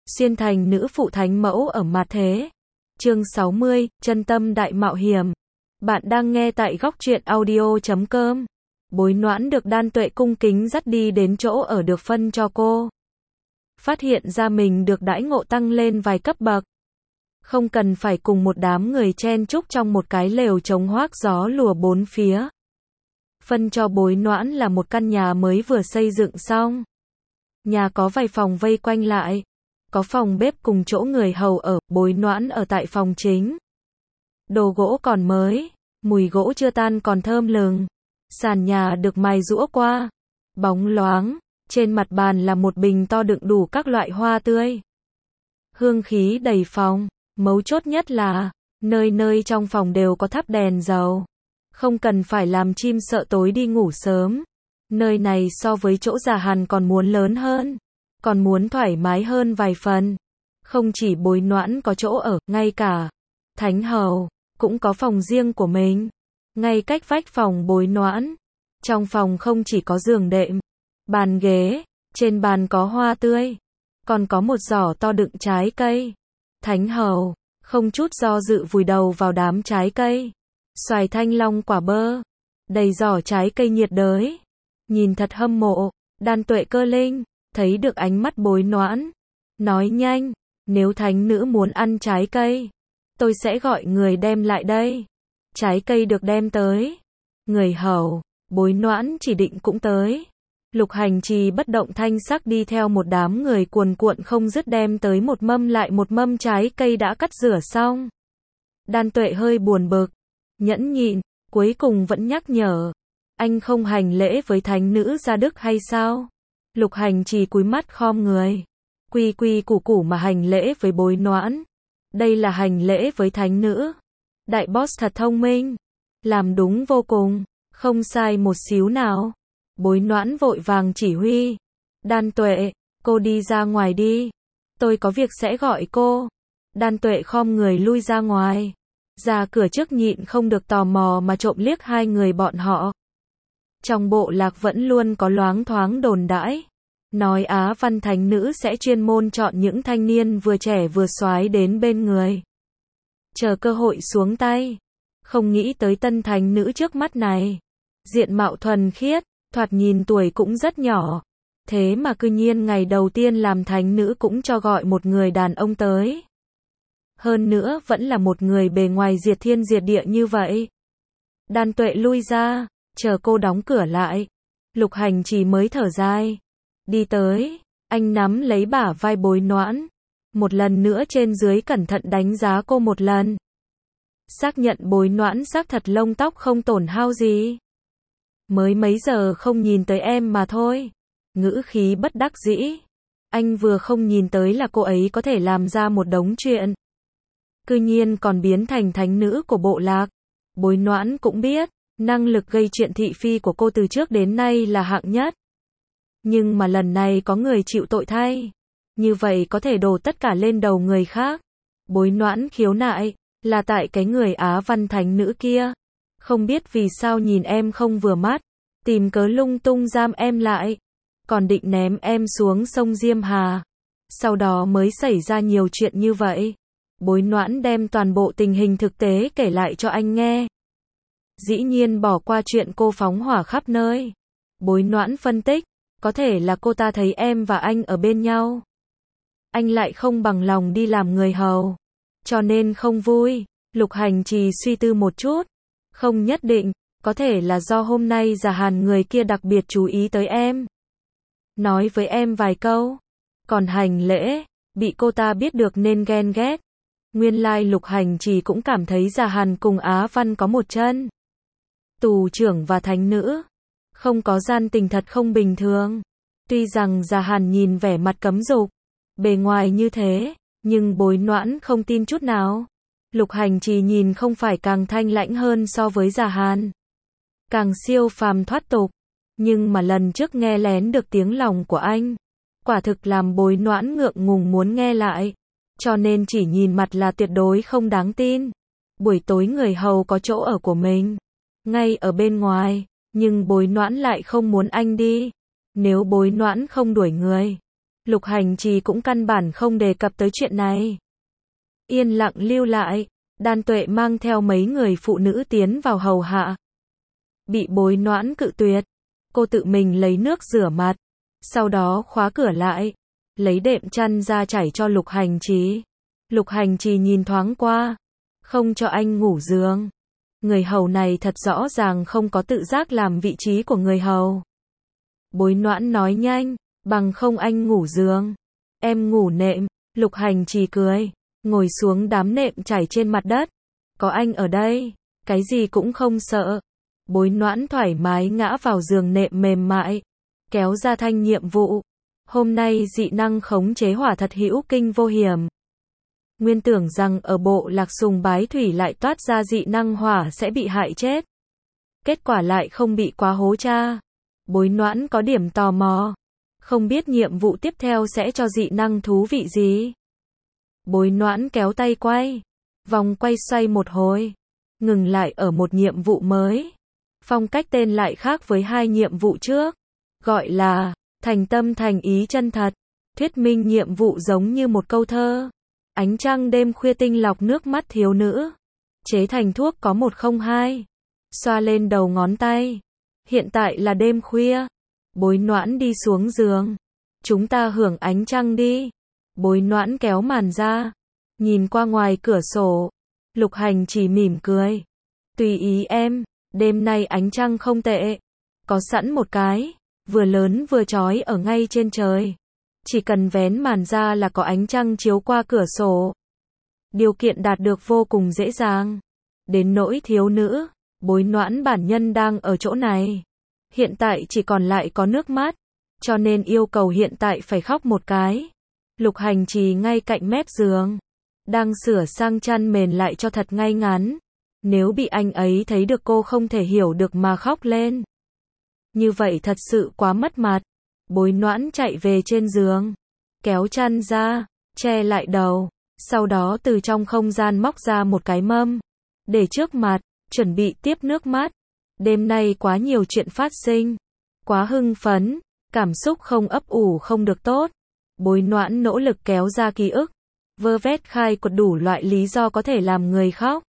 Xuyên thành nữ phụ thánh mẫu ở mặt thế. Chương 60, chân tâm đại mạo hiểm. Bạn đang nghe tại góc truyện audio.com. Bối Noãn được Đan Tuệ cung kính dắt đi đến chỗ ở được phân cho cô. Phát hiện ra mình được đãi ngộ tăng lên vài cấp bậc. Không cần phải cùng một đám người chen chúc trong một cái lều chống hoác gió lùa bốn phía. Phân cho Bối Noãn là một căn nhà mới vừa xây dựng xong. Nhà có vài phòng vây quanh lại. Có phòng bếp cùng chỗ người hầu ở, Bối Noãn ở tại phòng chính. Đồ gỗ còn mới, mùi gỗ chưa tan còn thơm lừng. Sàn nhà được mài giũa qua, bóng loáng, trên mặt bàn là một bình to đựng đủ các loại hoa tươi. Hương khí đầy phòng, mấu chốt nhất là, nơi nơi trong phòng đều có thắp đèn dầu. Không cần phải làm chim sợ tối đi ngủ sớm. Nơi này so với chỗ Già Hàn còn muốn lớn hơn. Còn muốn thoải mái hơn vài phần. Không chỉ Bối Noãn có chỗ ở, ngay cả Thánh Hầu cũng có phòng riêng của mình. Ngay cách vách phòng Bối Noãn. Trong phòng không chỉ có giường đệm, bàn ghế, trên bàn có hoa tươi, còn có một giỏ to đựng trái cây. Thánh Hầu không chút do dự vùi đầu vào đám trái cây. Xoài thanh long quả bơ, đầy giỏ trái cây nhiệt đới. Nhìn thật hâm mộ. Đan Tuệ cơ linh thấy được ánh mắt Bối Noãn, nói nhanh, nếu thánh nữ muốn ăn trái cây, tôi sẽ gọi người đem lại đây. Trái cây được đem tới. Người hầu, Bối Noãn chỉ định cũng tới. Lục Hành Trì bất động thanh sắc đi theo một đám người cuồn cuộn không dứt đem tới một mâm lại một mâm trái cây đã cắt rửa xong. Đan Tuệ hơi buồn bực, nhẫn nhịn, cuối cùng vẫn nhắc nhở, anh không hành lễ với thánh nữ gia đức hay sao? Lục Hành Trì cúi mắt khom người, quy quy củ củ mà hành lễ với Bối Noãn. Đây là hành lễ với thánh nữ. Đại boss thật thông minh, làm đúng vô cùng, không sai một xíu nào. Bối Noãn vội vàng chỉ huy, Đan Tuệ, cô đi ra ngoài đi, tôi có việc sẽ gọi cô. Đan Tuệ khom người lui ra ngoài, ra cửa trước nhịn không được tò mò mà trộm liếc hai người bọn họ. Trong bộ lạc vẫn luôn có loáng thoáng đồn đãi, nói Á Văn thánh nữ sẽ chuyên môn chọn những thanh niên vừa trẻ vừa soái đến bên người, chờ cơ hội xuống tay. Không nghĩ tới tân thánh nữ trước mắt này, diện mạo thuần khiết, thoạt nhìn tuổi cũng rất nhỏ, thế mà cư nhiên ngày đầu tiên làm thánh nữ cũng cho gọi một người đàn ông tới. Hơn nữa vẫn là một người bề ngoài diệt thiên diệt địa như vậy. Đan Tuệ lui ra, chờ cô đóng cửa lại. Lục Hành Trì mới thở dài, đi tới, anh nắm lấy bả vai Bối Noãn, một lần nữa trên dưới cẩn thận đánh giá cô một lần. Xác nhận Bối Noãn xác thật lông tóc không tổn hao gì. Mới mấy giờ không nhìn tới em mà thôi. Ngữ khí bất đắc dĩ. Anh vừa không nhìn tới là cô ấy có thể làm ra một đống chuyện. Cư nhiên còn biến thành thánh nữ của bộ lạc. Bối Noãn cũng biết, năng lực gây chuyện thị phi của cô từ trước đến nay là hạng nhất. Nhưng mà lần này có người chịu tội thay. Như vậy có thể đổ tất cả lên đầu người khác. Bối Noãn khiếu nại, là tại cái người Á Văn thánh nữ kia. Không biết vì sao nhìn em không vừa mắt, tìm cớ lung tung giam em lại, còn định ném em xuống sông Diêm Hà. Sau đó mới xảy ra nhiều chuyện như vậy. Bối Noãn đem toàn bộ tình hình thực tế kể lại cho anh nghe. Dĩ nhiên bỏ qua chuyện cô phóng hỏa khắp nơi. Bối Noãn phân tích, có thể là cô ta thấy em và anh ở bên nhau. Anh lại không bằng lòng đi làm người hầu, cho nên không vui. Lục Hành Trì suy tư một chút, không nhất định, có thể là do hôm nay Già Hàn người kia đặc biệt chú ý tới em. Nói với em vài câu, còn hành lễ, bị cô ta biết được nên ghen ghét. Nguyên lai Lục Hành Trì cũng cảm thấy Già Hàn cùng Á Văn có một chân. Tù trưởng và thánh nữ, không có gian tình thật không bình thường. Tuy rằng Già Hàn nhìn vẻ mặt cấm dục, bề ngoài như thế, nhưng Bối Noãn không tin chút nào. Lục Hành Trì nhìn không phải càng thanh lãnh hơn so với Già Hàn, càng siêu phàm thoát tục, nhưng mà lần trước nghe lén được tiếng lòng của anh, quả thực làm Bối Noãn ngượng ngùng muốn nghe lại, cho nên chỉ nhìn mặt là tuyệt đối không đáng tin. Buổi tối người hầu có chỗ ở của mình, ngay ở bên ngoài, nhưng Bối Noãn lại không muốn anh đi. Nếu Bối Noãn không đuổi người, Lục Hành Trì cũng căn bản không đề cập tới chuyện này. Yên lặng lưu lại, Đan Tuệ mang theo mấy người phụ nữ tiến vào hầu hạ. Bị Bối Noãn cự tuyệt, cô tự mình lấy nước rửa mặt, sau đó khóa cửa lại, lấy đệm chăn ra trải cho Lục Hành Trì. Lục Hành Trì nhìn thoáng qua, không cho anh ngủ giường. Người hầu này thật rõ ràng không có tự giác làm vị trí của người hầu. Bối Noãn nói nhanh, bằng không anh ngủ giường, em ngủ nệm. Lục Hành Trì cười, ngồi xuống đám nệm trải trên mặt đất. Có anh ở đây, cái gì cũng không sợ. Bối Noãn thoải mái ngã vào giường nệm mềm mại, kéo ra thanh nhiệm vụ. Hôm nay dị năng khống chế hỏa thật hữu kinh vô hiểm. Nguyên tưởng rằng ở bộ Lạc Sùng Bái Thủy lại toát ra dị năng hỏa sẽ bị hại chết. Kết quả lại không bị quá hố cha. Bối Noãn có điểm tò mò. Không biết nhiệm vụ tiếp theo sẽ cho dị năng thú vị gì. Bối Noãn kéo tay quay. Vòng quay xoay một hồi. Ngừng lại ở một nhiệm vụ mới. Phong cách tên lại khác với hai nhiệm vụ trước. Gọi là thành tâm thành ý chân thật. Thuyết minh nhiệm vụ giống như một câu thơ. Ánh trăng đêm khuya tinh lọc nước mắt thiếu nữ. Chế thành thuốc có 102. Xoa lên đầu ngón tay. Hiện tại là đêm khuya. Bối Noãn đi xuống giường. Chúng ta hưởng ánh trăng đi. Bối Noãn kéo màn ra. Nhìn qua ngoài cửa sổ. Lục Hành chỉ mỉm cười. Tùy ý em, đêm nay ánh trăng không tệ. Có sẵn một cái, vừa lớn vừa chói ở ngay trên trời. Chỉ cần vén màn ra là có ánh trăng chiếu qua cửa sổ. Điều kiện đạt được vô cùng dễ dàng. Đến nỗi thiếu nữ, Bối Noãn bản nhân đang ở chỗ này. Hiện tại chỉ còn lại có nước mắt. Cho nên yêu cầu hiện tại phải khóc một cái. Lục Hành Trì ngay cạnh mép giường. Đang sửa sang chăn mền lại cho thật ngay ngắn. Nếu bị anh ấy thấy được cô không thể hiểu được mà khóc lên. Như vậy thật sự quá mất mặt. Bối Noãn chạy về trên giường. Kéo chăn ra, che lại đầu. Sau đó từ trong không gian móc ra một cái mâm. Để trước mặt, chuẩn bị tiếp nước mắt. Đêm nay quá nhiều chuyện phát sinh. Quá hưng phấn. Cảm xúc không ấp ủ không được tốt. Bối Noãn nỗ lực kéo ra ký ức. Vơ vét khai quật đủ loại lý do có thể làm người khóc.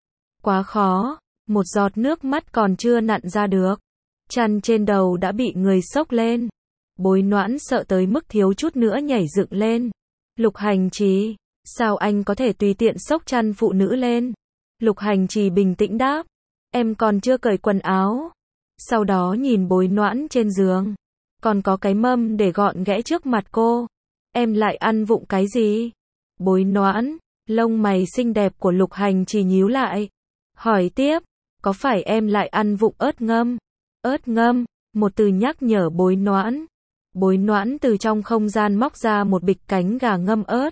Quá khó. Một giọt nước mắt còn chưa nặn ra được. Chăn trên đầu đã bị người xốc lên. Bối Noãn sợ tới mức thiếu chút nữa nhảy dựng lên. Lục Hành Trì, sao anh có thể tùy tiện xốc chăn phụ nữ lên? Lục Hành Trì bình tĩnh đáp. Em còn chưa cởi quần áo. Sau đó nhìn Bối Noãn trên giường. Còn có cái mâm để gọn ghẽ trước mặt cô. Em lại ăn vụng cái gì? Bối Noãn, lông mày xinh đẹp của Lục Hành Trì nhíu lại. Hỏi tiếp, có phải em lại ăn vụng ớt ngâm? Ớt ngâm, một từ nhắc nhở Bối Noãn. Bối Noãn từ trong không gian móc ra một bịch cánh gà ngâm ớt.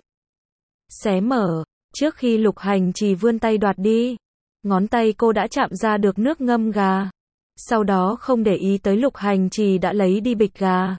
Xé mở, trước khi Lục Hành Trì vươn tay đoạt đi. Ngón tay cô đã chạm ra được nước ngâm gà. Sau đó không để ý tới Lục Hành Trì đã lấy đi bịch gà.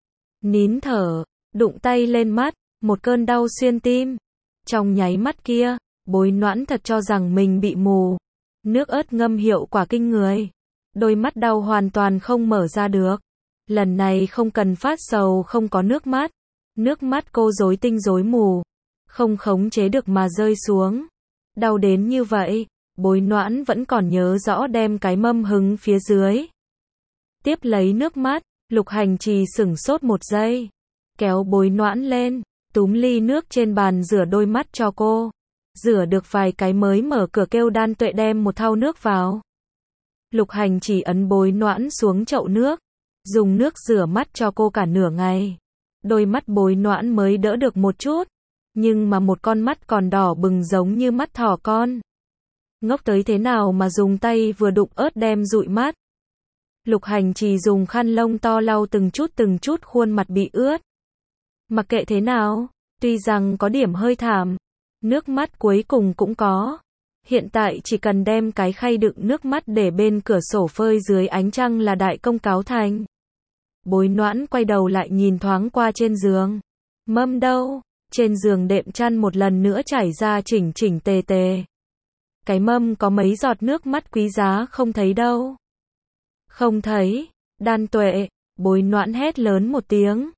Nín thở, đụng tay lên mắt, một cơn đau xuyên tim. Trong nháy mắt kia, Bối Noãn thật cho rằng mình bị mù. Nước ớt ngâm hiệu quả kinh người. Đôi mắt đau hoàn toàn không mở ra được. Lần này không cần phát sầu không có nước mắt. Nước mắt cô rối tinh rối mù. Không khống chế được mà rơi xuống. Đau đến như vậy, Bối Noãn vẫn còn nhớ rõ đem cái mâm hứng phía dưới. Tiếp lấy nước mắt, Lục Hành Trì sửng sốt một giây. Kéo Bối Noãn lên, túm ly nước trên bàn rửa đôi mắt cho cô. Rửa được vài cái mới mở cửa kêu Đan Tuệ đem một thau nước vào. Lục Hành Trì ấn Bối Noãn xuống chậu nước. Dùng nước rửa mắt cho cô cả nửa ngày. Đôi mắt Bối Noãn mới đỡ được một chút. Nhưng mà một con mắt còn đỏ bừng giống như mắt thỏ con. Ngốc tới thế nào mà dùng tay vừa đụng ớt đem dụi mắt. Lục Hành Trì dùng khăn lông to lau từng chút khuôn mặt bị ướt. Mặc kệ thế nào, tuy rằng có điểm hơi thảm, nước mắt cuối cùng cũng có. Hiện tại chỉ cần đem cái khay đựng nước mắt để bên cửa sổ phơi dưới ánh trăng là đại công cáo thành. Bối Noãn quay đầu lại nhìn thoáng qua trên giường. Mâm đâu? Trên giường đệm chăn một lần nữa trải ra chỉnh chỉnh tề tề. Cái mâm có mấy giọt nước mắt quý giá không thấy đâu. Không thấy. Đan Tuệ, Bối Noãn hét lớn một tiếng.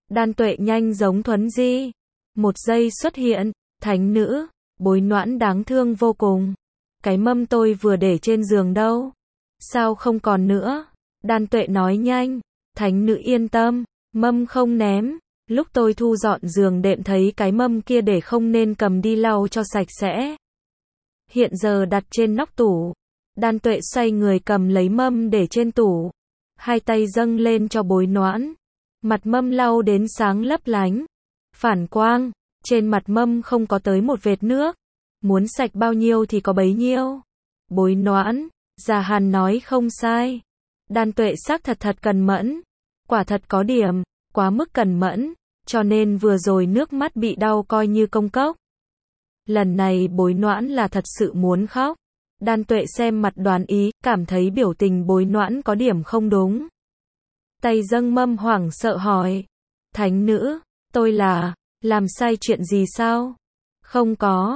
Đan Tuệ nhanh giống thuấn di. Một giây xuất hiện, thánh nữ, Bối Noãn đáng thương vô cùng. Cái mâm tôi vừa để trên giường đâu? Sao không còn nữa? Đan Tuệ nói nhanh, thánh nữ yên tâm, mâm không ném. Lúc tôi thu dọn giường đệm thấy cái mâm kia để không nên cầm đi lau cho sạch sẽ. Hiện giờ đặt trên nóc tủ. Đan Tuệ xoay người cầm lấy mâm để trên tủ. Hai tay dâng lên cho Bối Noãn. Mặt mâm lau đến sáng lấp lánh. Phản quang, trên mặt mâm không có tới một vệt nước. Muốn sạch bao nhiêu thì có bấy nhiêu. Bối Noãn, Gia Hàn nói không sai. Đan Tuệ xác thật cần mẫn. Quả thật có điểm, quá mức cần mẫn, cho nên vừa rồi nước mắt bị đau coi như công cốc. Lần này Bối Noãn là thật sự muốn khóc. Đan Tuệ xem mặt đoán ý, cảm thấy biểu tình Bối Noãn có điểm không đúng. Tay dâng mâm hoảng sợ hỏi. Thánh nữ, tôi làm sai chuyện gì sao? Không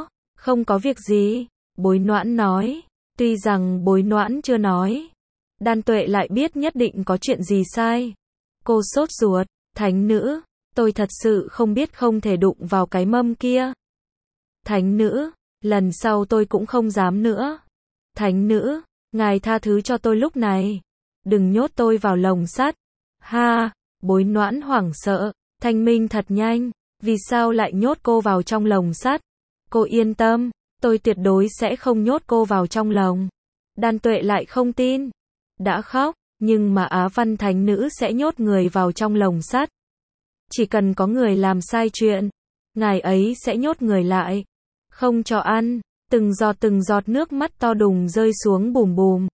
có việc gì, Bối Noãn nói. Tuy rằng Bối Noãn chưa nói, Đan Tuệ lại biết nhất định có chuyện gì sai. Cô sốt ruột, thánh nữ, tôi thật sự không biết không thể đụng vào cái mâm kia. Thánh nữ, lần sau tôi cũng không dám nữa. Thánh nữ, ngài tha thứ cho tôi lúc này. Đừng nhốt tôi vào lồng sắt. Ha, Bối Noãn hoảng sợ, thanh minh thật nhanh. Vì sao lại nhốt cô vào trong lồng sắt? Cô yên tâm, tôi tuyệt đối sẽ không nhốt cô vào trong lồng. Đan Tuệ lại không tin. Đã khóc, nhưng mà Á Văn thánh nữ sẽ nhốt người vào trong lồng sắt. Chỉ cần có người làm sai chuyện, ngài ấy sẽ nhốt người lại. Không cho ăn, từng giọt nước mắt to đùng rơi xuống bùm bùm.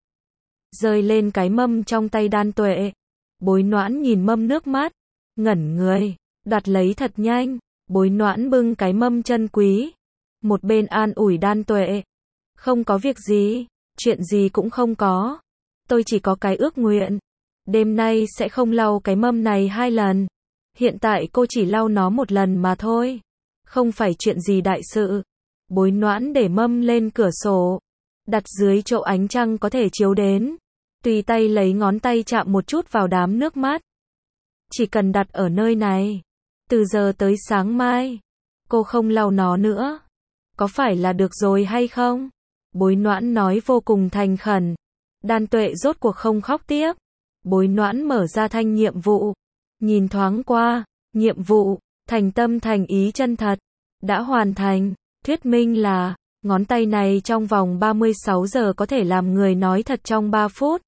Rơi lên cái mâm trong tay Đan Tuệ. Bối Noãn nhìn mâm nước mắt, ngẩn người, đoạt lấy thật nhanh. Bối Noãn bưng cái mâm chân quý. Một bên an ủi Đan Tuệ. Không có việc gì, chuyện gì cũng không có. Tôi chỉ có cái ước nguyện. Đêm nay sẽ không lau cái mâm này 2 lần. Hiện tại cô chỉ lau nó 1 lần mà thôi. Không phải chuyện gì đại sự. Bối Noãn để mâm lên cửa sổ. Đặt dưới chỗ ánh trăng có thể chiếu đến. Tùy tay lấy ngón tay chạm một chút vào đám nước mắt. Chỉ cần đặt ở nơi này. Từ giờ tới sáng mai. Cô không lau nó nữa. Có phải là được rồi hay không? Bối Noãn nói vô cùng thành khẩn. Đan Tuệ rốt cuộc không khóc tiếp. Bối Noãn mở ra thanh nhiệm vụ. Nhìn thoáng qua, nhiệm vụ, thành tâm thành ý chân thật. Đã hoàn thành, thuyết minh là, ngón tay này trong vòng 36 giờ có thể làm người nói thật trong 3 phút.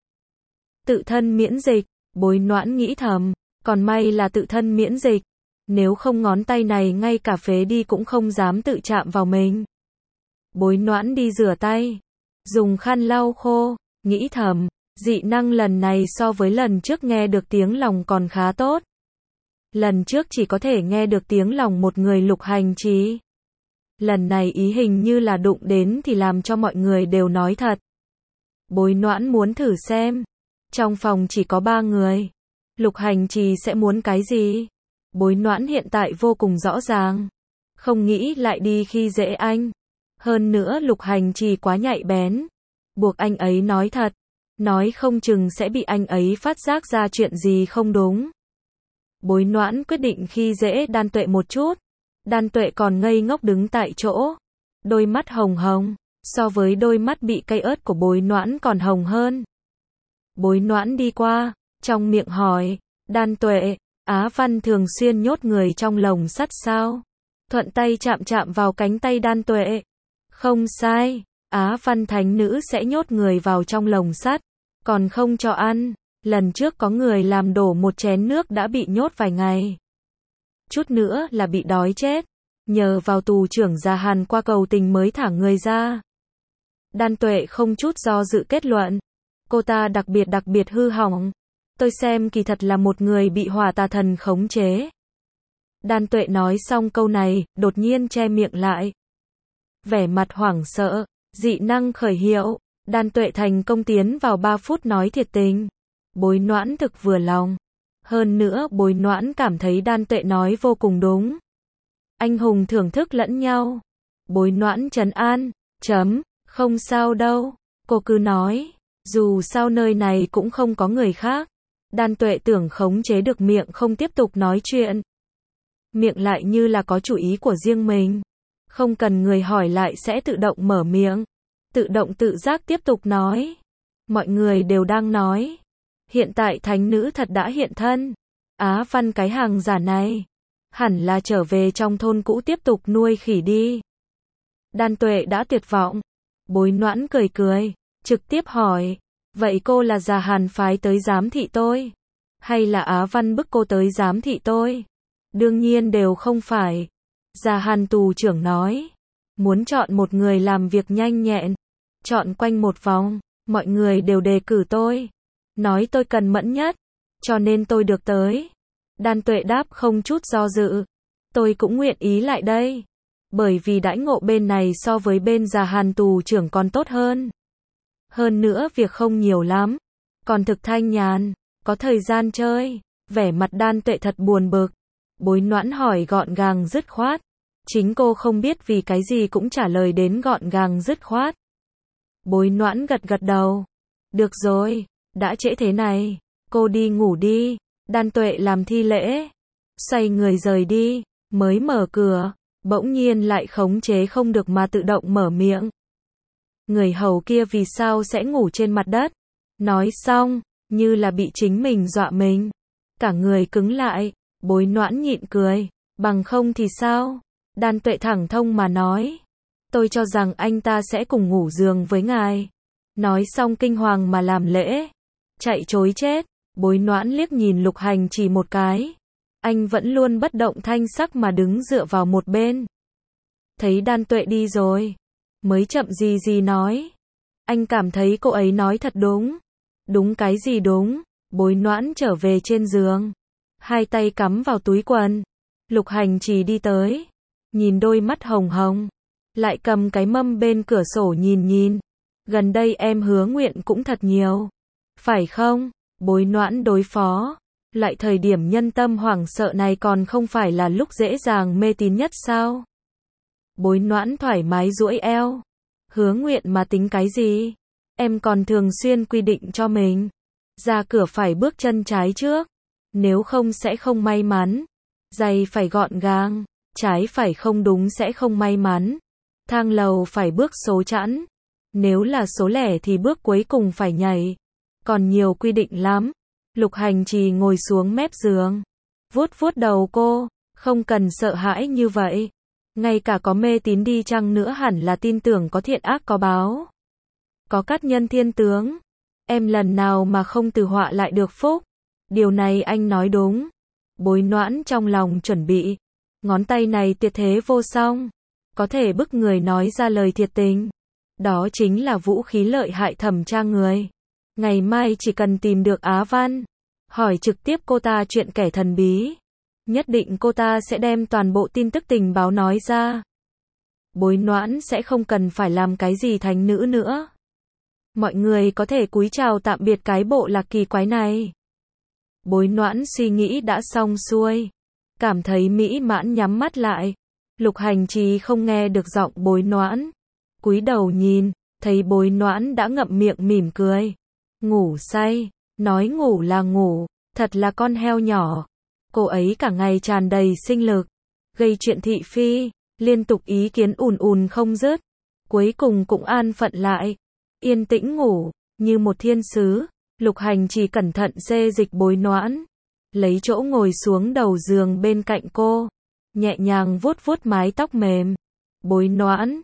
Tự thân miễn dịch, Bối Noãn nghĩ thầm, còn may là tự thân miễn dịch. Nếu không ngón tay này ngay cả phế đi cũng không dám tự chạm vào mình. Bối Noãn đi rửa tay, dùng khăn lau khô, nghĩ thầm, dị năng lần này so với lần trước nghe được tiếng lòng còn khá tốt. Lần trước chỉ có thể nghe được tiếng lòng một người Lục Hành Trì. Lần này ý hình như là đụng đến thì làm cho mọi người đều nói thật. Bối Noãn muốn thử xem. Trong phòng chỉ có 3 người. Lục Hành Trì sẽ muốn cái gì? Bối Noãn hiện tại vô cùng rõ ràng. Không nghĩ lại đi khi dễ anh. Hơn nữa Lục Hành Trì quá nhạy bén. Buộc anh ấy nói thật. Nói không chừng sẽ bị anh ấy phát giác ra chuyện gì không đúng. Bối Noãn quyết định khi dễ Đan Tuệ một chút. Đan Tuệ còn ngây ngốc đứng tại chỗ. Đôi mắt hồng hồng. So với đôi mắt bị cay ớt của Bối Noãn còn hồng hơn. Bối Noãn đi qua. Trong miệng hỏi. Đan Tuệ, Á Văn thường xuyên nhốt người trong lồng sắt sao? Thuận tay chạm vào cánh tay Đan Tuệ. Không sai. Á Văn thánh nữ sẽ nhốt người vào trong lồng sắt. Còn không cho ăn. Lần trước có người làm đổ một chén nước đã bị nhốt vài ngày. Chút nữa là bị đói chết. Nhờ vào tù trưởng Gia Hàn qua cầu tình mới thả người ra. Đan Tuệ không chút do dự kết luận. Cô ta đặc biệt hư hỏng. Tôi xem kỳ thật là một người bị hỏa tà thần khống chế. Đan Tuệ nói xong câu này, đột nhiên che miệng lại. Vẻ mặt hoảng sợ, dị năng khởi hiệu. Đan Tuệ thành công tiến vào 3 phút nói thiệt tình. Bối Noãn thực vừa lòng. Hơn nữa Bối Noãn cảm thấy Đan Tuệ nói vô cùng đúng. Anh hùng thưởng thức lẫn nhau. Bối Noãn trấn an, không sao đâu. Cô cứ nói, dù sao nơi này cũng không có người khác. Đan Tuệ tưởng khống chế được miệng không tiếp tục nói chuyện. miệng lại như là có chủ ý của riêng mình. Không cần người hỏi lại sẽ tự động mở miệng. Tự động tự giác tiếp tục nói. Mọi người đều đang nói. Hiện tại thánh nữ thật đã hiện thân. Á Văn cái hàng giả này. Hẳn là trở về trong thôn cũ tiếp tục nuôi khỉ đi. Đan Tuệ đã tuyệt vọng. Bối Noãn cười cười. Trực tiếp hỏi. Vậy cô là Già Hàn phái tới giám thị tôi? Hay là Á Văn bức cô tới giám thị tôi? Đương nhiên đều không phải. Già Hàn tù trưởng nói. Muốn chọn một người làm việc nhanh nhẹn. Chọn quanh một vòng. Mọi người đều đề cử tôi. Nói tôi cần mẫn nhất. Cho nên tôi được tới. Đan Tuệ đáp không chút do dự. Tôi cũng nguyện ý lại đây. Bởi vì đãi ngộ bên này so với bên Già Hàn tù trưởng còn tốt hơn. Hơn nữa việc không nhiều lắm. Còn thực thanh nhàn. Có thời gian chơi. Vẻ mặt Đan Tuệ thật buồn bực. Bối Noãn hỏi gọn gàng dứt khoát. Chính cô không biết vì cái gì cũng trả lời đến gọn gàng dứt khoát. Bối Noãn gật gật đầu. Được rồi, đã trễ thế này, cô đi ngủ đi. Đan Tuệ làm thi lễ. Xoay người rời đi, mới mở cửa, bỗng nhiên lại khống chế không được mà tự động mở miệng. Người hầu kia vì sao sẽ ngủ trên mặt đất? Nói xong, như là bị chính mình dọa mình. Cả người cứng lại, Bối Noãn nhịn cười. Bằng không thì sao? Đan Tuệ thẳng thông mà nói. Tôi cho rằng anh ta sẽ cùng ngủ giường với ngài. Nói xong kinh hoàng mà làm lễ. Chạy trối chết. Bối Noãn liếc nhìn Lục Hành chỉ một cái. Anh vẫn luôn bất động thanh sắc mà đứng dựa vào một bên. Thấy Đan Tuệ đi rồi. Mới chậm gì gì nói. Anh cảm thấy cô ấy nói thật đúng. Đúng cái gì đúng? Bối Noãn trở về trên giường. Hai tay cắm vào túi quần. Lục Hành chỉ đi tới. Nhìn đôi mắt hồng hồng. Lại cầm cái mâm bên cửa sổ nhìn nhìn. Gần đây em hứa nguyện cũng thật nhiều. Phải không? Bối Noãn đối phó. Lại thời điểm nhân tâm hoảng sợ này còn không phải là lúc dễ dàng mê tín nhất sao? Bối Noãn thoải mái duỗi eo. Hứa nguyện mà tính cái gì? Em còn thường xuyên quy định cho mình. Ra cửa phải bước chân trái trước. Nếu không sẽ không may mắn. Giày phải gọn gàng. Trái phải không đúng sẽ không may mắn. Thang lầu phải bước số chẵn. Nếu là số lẻ thì bước cuối cùng phải nhảy. Còn nhiều quy định lắm. Lục Hành Trì ngồi xuống mép giường. Vuốt vuốt đầu cô. Không cần sợ hãi như vậy. Ngay cả có mê tín đi chăng nữa hẳn là tin tưởng có thiện ác có báo. Có cát nhân thiên tướng. Em lần nào mà không từ họa lại được phúc. Điều này anh nói đúng. Bối Noãn trong lòng chuẩn bị. Ngón tay này tuyệt thế vô song. Có thể bức người nói ra lời thiệt tình. Đó chính là vũ khí lợi hại thẩm tra người. Ngày mai chỉ cần tìm được Á Văn. Hỏi trực tiếp cô ta chuyện kẻ thần bí. Nhất định cô ta sẽ đem toàn bộ tin tức tình báo nói ra. Bối Noãn sẽ không cần phải làm cái gì thánh nữ nữa. Mọi người có thể cúi chào tạm biệt cái bộ lạc kỳ quái này. Bối Noãn suy nghĩ đã xong xuôi. Cảm thấy mỹ mãn nhắm mắt lại. Lục Hành Trì không nghe được giọng Bối Noãn. Cúi đầu nhìn, thấy Bối Noãn đã ngậm miệng mỉm cười. Ngủ say, nói ngủ là ngủ, thật là con heo nhỏ. Cô ấy cả ngày tràn đầy sinh lực, gây chuyện thị phi, liên tục ý kiến ùn ùn không dứt. Cuối cùng cũng an phận lại, yên tĩnh ngủ, như một thiên sứ. Lục Hành Trì cẩn thận xê dịch Bối Noãn, lấy chỗ ngồi xuống đầu giường bên cạnh cô, nhẹ nhàng vuốt vuốt mái tóc mềm. Bối Noãn,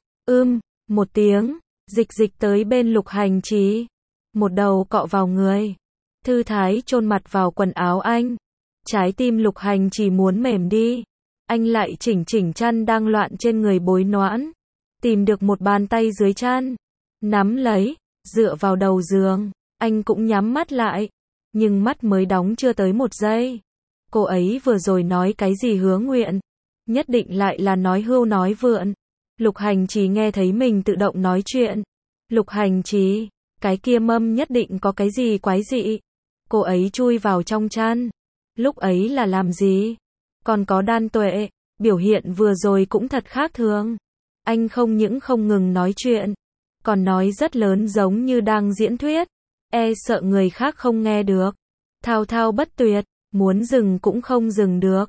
một tiếng, dịch dịch tới bên Lục Hành Trì, một đầu cọ vào người, thư thái chôn mặt vào quần áo anh. Trái tim Lục Hành Trì muốn mềm đi. Anh lại chỉnh chỉnh chăn đang loạn trên người Bối Noãn, tìm được một bàn tay dưới chăn, nắm lấy, dựa vào đầu giường. Anh cũng nhắm mắt lại, nhưng mắt mới đóng chưa tới một giây. Cô ấy vừa rồi nói cái gì hứa nguyện? Nhất định lại là nói hưu nói vượn. Lục Hành Trì nghe thấy mình tự động nói chuyện. Lục Hành Trì, cái kia mâm nhất định có cái gì quái dị. Cô ấy chui vào trong chăn. Lúc ấy là làm gì? Còn có Đan Tuệ, biểu hiện vừa rồi cũng thật khác thường. Anh không những không ngừng nói chuyện, còn nói rất lớn giống như đang diễn thuyết. E sợ người khác không nghe được. Thao thao bất tuyệt, muốn dừng cũng không dừng được.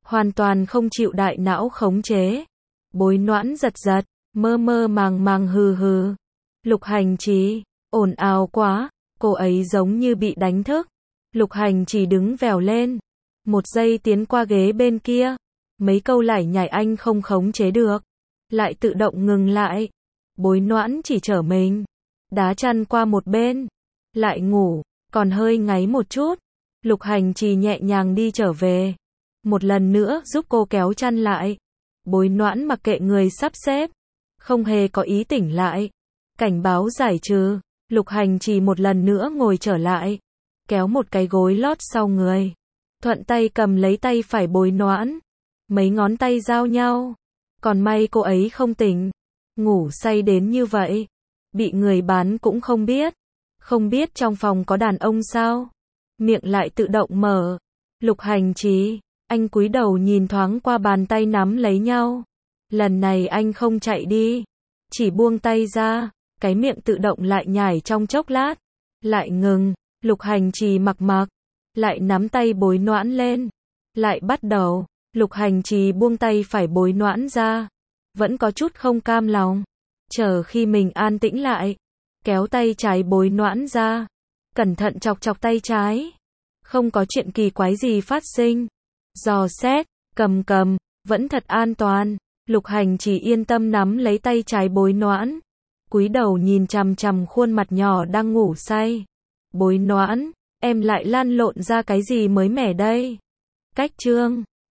hoàn toàn không chịu đại não khống chế. Bối Noãn giật giật, mơ mơ màng màng hừ hừ. Lục Hành Trì, ồn ào quá, cô ấy giống như bị đánh thức. Lục Hành Trì đứng vèo lên, một giây tiến qua ghế bên kia. Mấy câu lải nhải anh không khống chế được, lại tự động ngừng lại. Bối Noãn chỉ trở mình, đá chăn qua một bên, lại ngủ, còn hơi ngáy một chút. Lục Hành Trì nhẹ nhàng đi trở về, một lần nữa giúp cô kéo chăn lại. Bối Noãn mặc kệ người sắp xếp, không hề có ý tỉnh lại. Cảnh báo giải trừ, Lục Hành Trì một lần nữa ngồi trở lại, kéo một cái gối lót sau người, thuận tay cầm lấy tay phải Bối Noãn, mấy ngón tay giao nhau. Còn may cô ấy không tỉnh, ngủ say đến như vậy, bị người bán cũng không biết. Không biết trong phòng có đàn ông sao? Miệng lại tự động mở. Lục Hành Trì, anh cúi đầu nhìn thoáng qua bàn tay nắm lấy nhau. Lần này anh không chạy đi, chỉ buông tay ra, cái miệng tự động lại nhảy trong chốc lát, lại ngừng. Lục Hành Trì mặc mặc, lại nắm tay Bối Noãn lên, lại bắt đầu. Lục Hành Trì buông tay phải Bối Noãn ra, vẫn có chút không cam lòng. Chờ khi mình an tĩnh lại, kéo tay trái Bối Noãn ra, cẩn thận chọc chọc tay trái. Không có chuyện kỳ quái gì phát sinh. Dò xét, cầm, vẫn thật an toàn. Lục Hành Trì yên tâm nắm lấy tay trái Bối Noãn, cúi đầu nhìn chằm chằm khuôn mặt nhỏ đang ngủ say. Bối Noãn, em lại lăn lộn ra cái gì mới mẻ đây? Cách chương